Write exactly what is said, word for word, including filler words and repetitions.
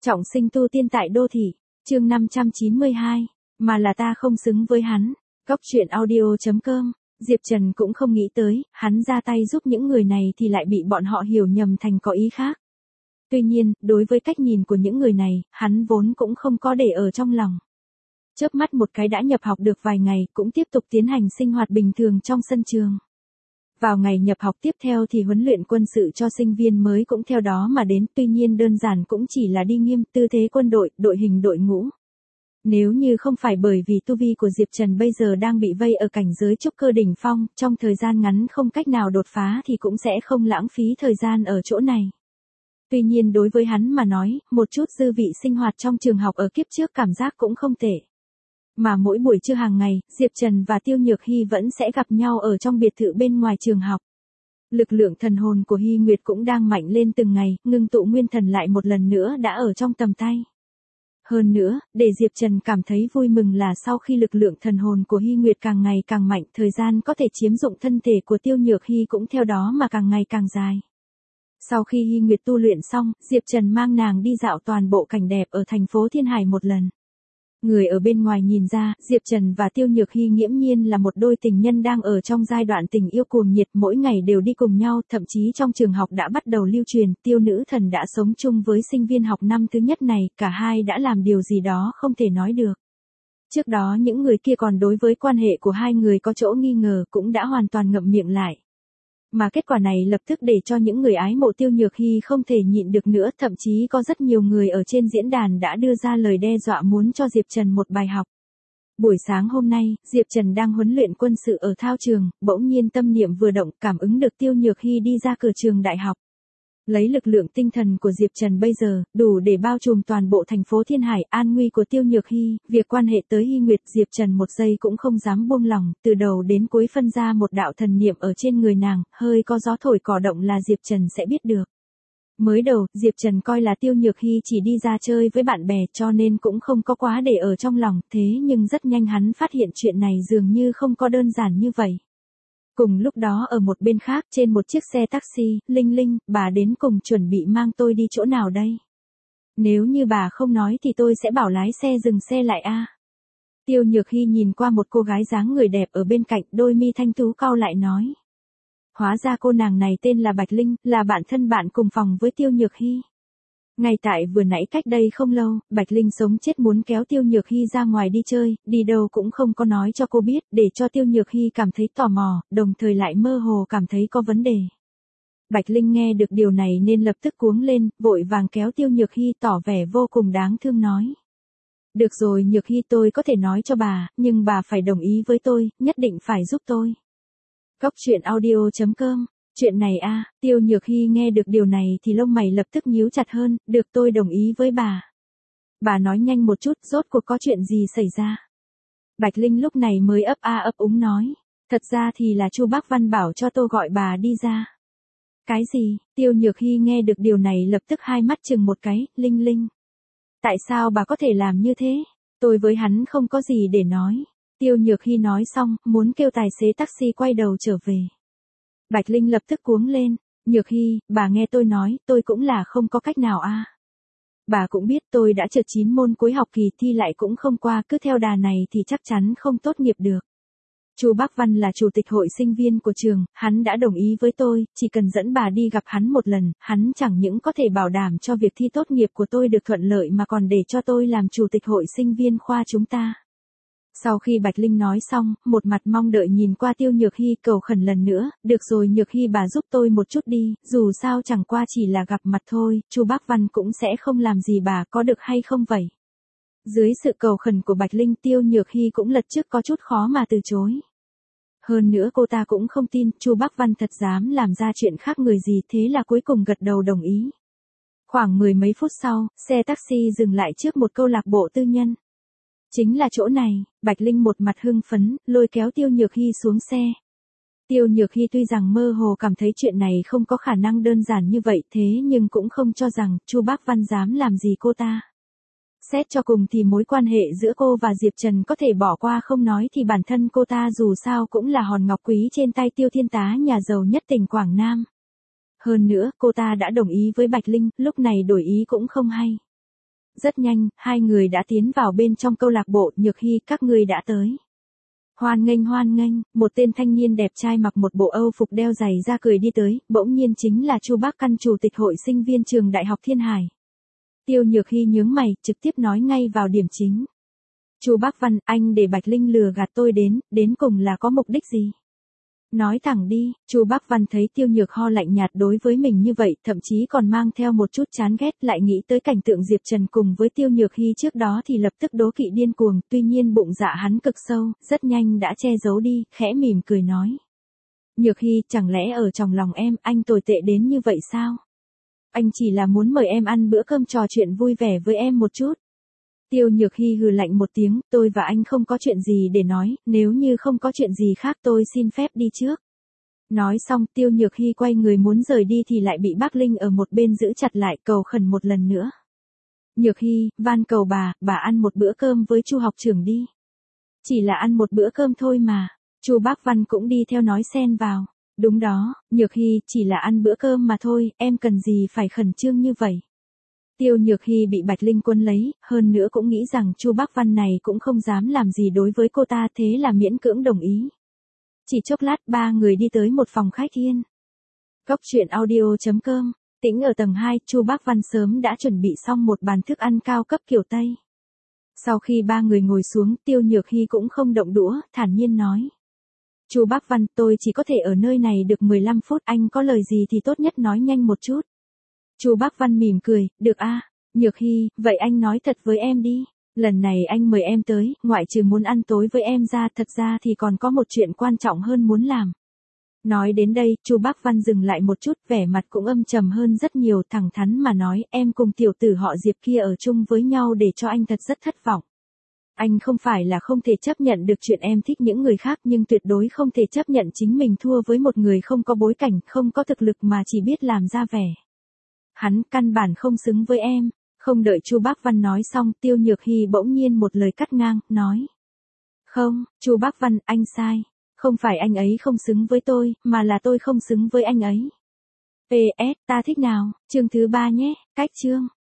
Trọng sinh tu tiên tại đô thị, chương năm trăm chín mươi hai, mà là ta không xứng với hắn. Góc truyện audio chấm com, Diệp Trần cũng không nghĩ tới, hắn ra tay giúp những người này thì lại bị bọn họ hiểu nhầm thành có ý khác. Tuy nhiên, đối với cách nhìn của những người này, hắn vốn cũng không có để ở trong lòng. Chớp mắt một cái đã nhập học được vài ngày, cũng tiếp tục tiến hành sinh hoạt bình thường trong sân trường. Vào ngày nhập học tiếp theo thì huấn luyện quân sự cho sinh viên mới cũng theo đó mà đến, tuy nhiên đơn giản cũng chỉ là đi nghiêm tư thế quân đội, đội hình đội ngũ. Nếu như không phải bởi vì tu vi của Diệp Trần bây giờ đang bị vây ở cảnh giới trúc cơ đỉnh phong, trong thời gian ngắn không cách nào đột phá thì cũng sẽ không lãng phí thời gian ở chỗ này. Tuy nhiên đối với hắn mà nói, một chút dư vị sinh hoạt trong trường học ở kiếp trước cảm giác cũng không tệ. Mà mỗi buổi trưa hàng ngày, Diệp Trần và Tiêu Nhược Hy vẫn sẽ gặp nhau ở trong biệt thự bên ngoài trường học. Lực lượng thần hồn của Hy Nguyệt cũng đang mạnh lên từng ngày, ngưng tụ nguyên thần lại một lần nữa đã ở trong tầm tay. Hơn nữa, để Diệp Trần cảm thấy vui mừng là sau khi lực lượng thần hồn của Hy Nguyệt càng ngày càng mạnh, thời gian có thể chiếm dụng thân thể của Tiêu Nhược Hy cũng theo đó mà càng ngày càng dài. Sau khi Hy Nguyệt tu luyện xong, Diệp Trần mang nàng đi dạo toàn bộ cảnh đẹp ở thành phố Thiên Hải một lần. Người ở bên ngoài nhìn ra, Diệp Trần và Tiêu Nhược Hy nghiễm nhiên là một đôi tình nhân đang ở trong giai đoạn tình yêu cuồng nhiệt, mỗi ngày đều đi cùng nhau, thậm chí trong trường học đã bắt đầu lưu truyền, Tiêu nữ thần đã sống chung với sinh viên học năm thứ nhất này, cả hai đã làm điều gì đó không thể nói được. Trước đó những người kia còn đối với quan hệ của hai người có chỗ nghi ngờ cũng đã hoàn toàn ngậm miệng lại. Mà kết quả này lập tức để cho những người ái mộ Tiêu Nhược Hy không thể nhịn được nữa, thậm chí có rất nhiều người ở trên diễn đàn đã đưa ra lời đe dọa muốn cho Diệp Trần một bài học. Buổi sáng hôm nay, Diệp Trần đang huấn luyện quân sự ở thao trường, bỗng nhiên tâm niệm vừa động, cảm ứng được Tiêu Nhược Hy đi ra cửa trường đại học. Lấy lực lượng tinh thần của Diệp Trần bây giờ, đủ để bao trùm toàn bộ thành phố Thiên Hải, an nguy của Tiêu Nhược Hy, việc quan hệ tới Hy Nguyệt, Diệp Trần một giây cũng không dám buông lòng, từ đầu đến cuối phân ra một đạo thần niệm ở trên người nàng, hơi có gió thổi cỏ động là Diệp Trần sẽ biết được. Mới đầu, Diệp Trần coi là Tiêu Nhược Hy chỉ đi ra chơi với bạn bè cho nên cũng không có quá để ở trong lòng, thế nhưng rất nhanh hắn phát hiện chuyện này dường như không có đơn giản như vậy. Cùng lúc đó ở một bên khác trên một chiếc xe taxi, Linh Linh, bà đến cùng chuẩn bị mang tôi đi chỗ nào đây? Nếu như bà không nói thì tôi sẽ bảo lái xe dừng xe lại a. Tiêu Nhược Hy nhìn qua một cô gái dáng người đẹp ở bên cạnh, đôi mi thanh tú cau lại nói. Hóa ra cô nàng này tên là Bạch Linh, là bạn thân bạn cùng phòng với Tiêu Nhược Hy. Ngay tại vừa nãy cách đây không lâu, Bạch Linh sống chết muốn kéo Tiêu Nhược Hy ra ngoài đi chơi, đi đâu cũng không có nói cho cô biết, để cho Tiêu Nhược Hy cảm thấy tò mò, đồng thời lại mơ hồ cảm thấy có vấn đề. Bạch Linh nghe được điều này nên lập tức cuống lên, vội vàng kéo Tiêu Nhược Hy tỏ vẻ vô cùng đáng thương nói. Được rồi Nhược Hy, tôi có thể nói cho bà, nhưng bà phải đồng ý với tôi, nhất định phải giúp tôi. Góc truyện audio chấm com. Chuyện này a, à, Tiêu Nhược Hy nghe được điều này thì lông mày lập tức nhíu chặt hơn, được, tôi đồng ý với bà. Bà nói nhanh một chút, rốt cuộc có chuyện gì xảy ra? Bạch Linh lúc này mới ấp a ấp úng nói, thật ra thì là Chu Bác Văn bảo cho tôi gọi bà đi ra. Cái gì? Tiêu Nhược Hy nghe được điều này lập tức hai mắt chừng một cái, Linh Linh. Tại sao bà có thể làm như thế? Tôi với hắn không có gì để nói. Tiêu Nhược Hy nói xong, muốn kêu tài xế taxi quay đầu trở về. Bạch Linh lập tức cuống lên, Nhược Hy, bà nghe tôi nói, tôi cũng là không có cách nào a. À. Bà cũng biết tôi đã trượt chín môn cuối học kỳ thi lại cũng không qua, cứ theo đà này thì chắc chắn không tốt nghiệp được. Chu Bác Văn là chủ tịch hội sinh viên của trường, hắn đã đồng ý với tôi, chỉ cần dẫn bà đi gặp hắn một lần, hắn chẳng những có thể bảo đảm cho việc thi tốt nghiệp của tôi được thuận lợi mà còn để cho tôi làm chủ tịch hội sinh viên khoa chúng ta. Sau khi Bạch Linh nói xong, một mặt mong đợi nhìn qua Tiêu Nhược Hy cầu khẩn lần nữa, được rồi Nhược Hy bà giúp tôi một chút đi, dù sao chẳng qua chỉ là gặp mặt thôi, Chu Bác Văn cũng sẽ không làm gì bà, có được hay không vậy? Dưới sự cầu khẩn của Bạch Linh, Tiêu Nhược Hy cũng lật trước có chút khó mà từ chối. Hơn nữa cô ta cũng không tin Chu Bác Văn thật dám làm ra chuyện khác người gì, thế là cuối cùng gật đầu đồng ý. Khoảng mười mấy phút sau, xe taxi dừng lại trước một câu lạc bộ tư nhân. Chính là chỗ này, Bạch Linh một mặt hưng phấn, lôi kéo Tiêu Nhược Hy xuống xe. Tiêu Nhược Hy tuy rằng mơ hồ cảm thấy chuyện này không có khả năng đơn giản như vậy, thế nhưng cũng không cho rằng Chu Bác Văn dám làm gì cô ta. Xét cho cùng thì mối quan hệ giữa cô và Diệp Trần có thể bỏ qua không nói thì bản thân cô ta dù sao cũng là hòn ngọc quý trên tay Tiêu thiên tá nhà giàu nhất tỉnh Quảng Nam. Hơn nữa, cô ta đã đồng ý với Bạch Linh, lúc này đổi ý cũng không hay. Rất nhanh, hai người đã tiến vào bên trong câu lạc bộ. Nhược Hy, các ngươi đã tới. Hoan nghênh hoan nghênh, một tên thanh niên đẹp trai mặc một bộ Âu phục đeo giày da cười đi tới, bỗng nhiên chính là Chu Bác Căn, chủ tịch hội sinh viên trường Đại học Thiên Hải. Tiêu Nhược Hy nhướng mày, trực tiếp nói ngay vào điểm chính. Chu Bác Văn, anh để Bạch Linh lừa gạt tôi đến, đến cùng là có mục đích gì? Nói thẳng đi. Chu Bác Văn thấy Tiêu Nhược Ho lạnh nhạt đối với mình như vậy, thậm chí còn mang theo một chút chán ghét, lại nghĩ tới cảnh tượng Diệp Trần cùng với Tiêu Nhược Hy trước đó thì lập tức đố kỵ điên cuồng, tuy nhiên bụng dạ hắn cực sâu, rất nhanh đã che giấu đi, khẽ mỉm cười nói. Nhược Hy, chẳng lẽ ở trong lòng em, anh tồi tệ đến như vậy sao? Anh chỉ là muốn mời em ăn bữa cơm trò chuyện vui vẻ với em một chút. Tiêu Nhược Hy hừ lạnh một tiếng, tôi và anh không có chuyện gì để nói, nếu như không có chuyện gì khác tôi xin phép đi trước. Nói xong, Tiêu Nhược Hy quay người muốn rời đi thì lại bị Bác Linh ở một bên giữ chặt lại, cầu khẩn một lần nữa. Nhược Hy, van cầu bà, bà ăn một bữa cơm với Chu học trưởng đi. Chỉ là ăn một bữa cơm thôi mà. Chu Bác Văn cũng đi theo nói xen vào. Đúng đó, Nhược Hy, chỉ là ăn bữa cơm mà thôi, em cần gì phải khẩn trương như vậy. Tiêu Nhược Hy bị Bạch Linh quân lấy, hơn nữa cũng nghĩ rằng Chu Bác Văn này cũng không dám làm gì đối với cô ta, thế là miễn cưỡng đồng ý. Chỉ chốc lát ba người đi tới một phòng khách yên. Cốc truyện audio chấm com, tĩnh ở tầng hai, Chu Bác Văn sớm đã chuẩn bị xong một bàn thức ăn cao cấp kiểu Tây. Sau khi ba người ngồi xuống, Tiêu Nhược Hy cũng không động đũa, thản nhiên nói. Chu Bác Văn, tôi chỉ có thể ở nơi này được mười lăm phút, anh có lời gì thì tốt nhất nói nhanh một chút. Chu Bác Văn mỉm cười, được a, Nhược Hy, vậy anh nói thật với em đi. Lần này anh mời em tới, ngoại trừ muốn ăn tối với em ra, thật ra thì còn có một chuyện quan trọng hơn muốn làm. Nói đến đây, Chu Bác Văn dừng lại một chút, vẻ mặt cũng âm trầm hơn rất nhiều, thẳng thắn mà nói, em cùng tiểu tử họ Diệp kia ở chung với nhau để cho anh thật rất thất vọng. Anh không phải là không thể chấp nhận được chuyện em thích những người khác, nhưng tuyệt đối không thể chấp nhận chính mình thua với một người không có bối cảnh, không có thực lực mà chỉ biết làm ra vẻ. Hắn căn bản không xứng với em. Không đợi Chu Bác Văn nói xong, Tiêu Nhược Hy bỗng nhiên một lời cắt ngang, nói. Không, Chu Bác Văn, anh sai. Không phải anh ấy không xứng với tôi, mà là tôi không xứng với anh ấy. pê ét, ta thích nào, chương thứ ba nhé, cách chương.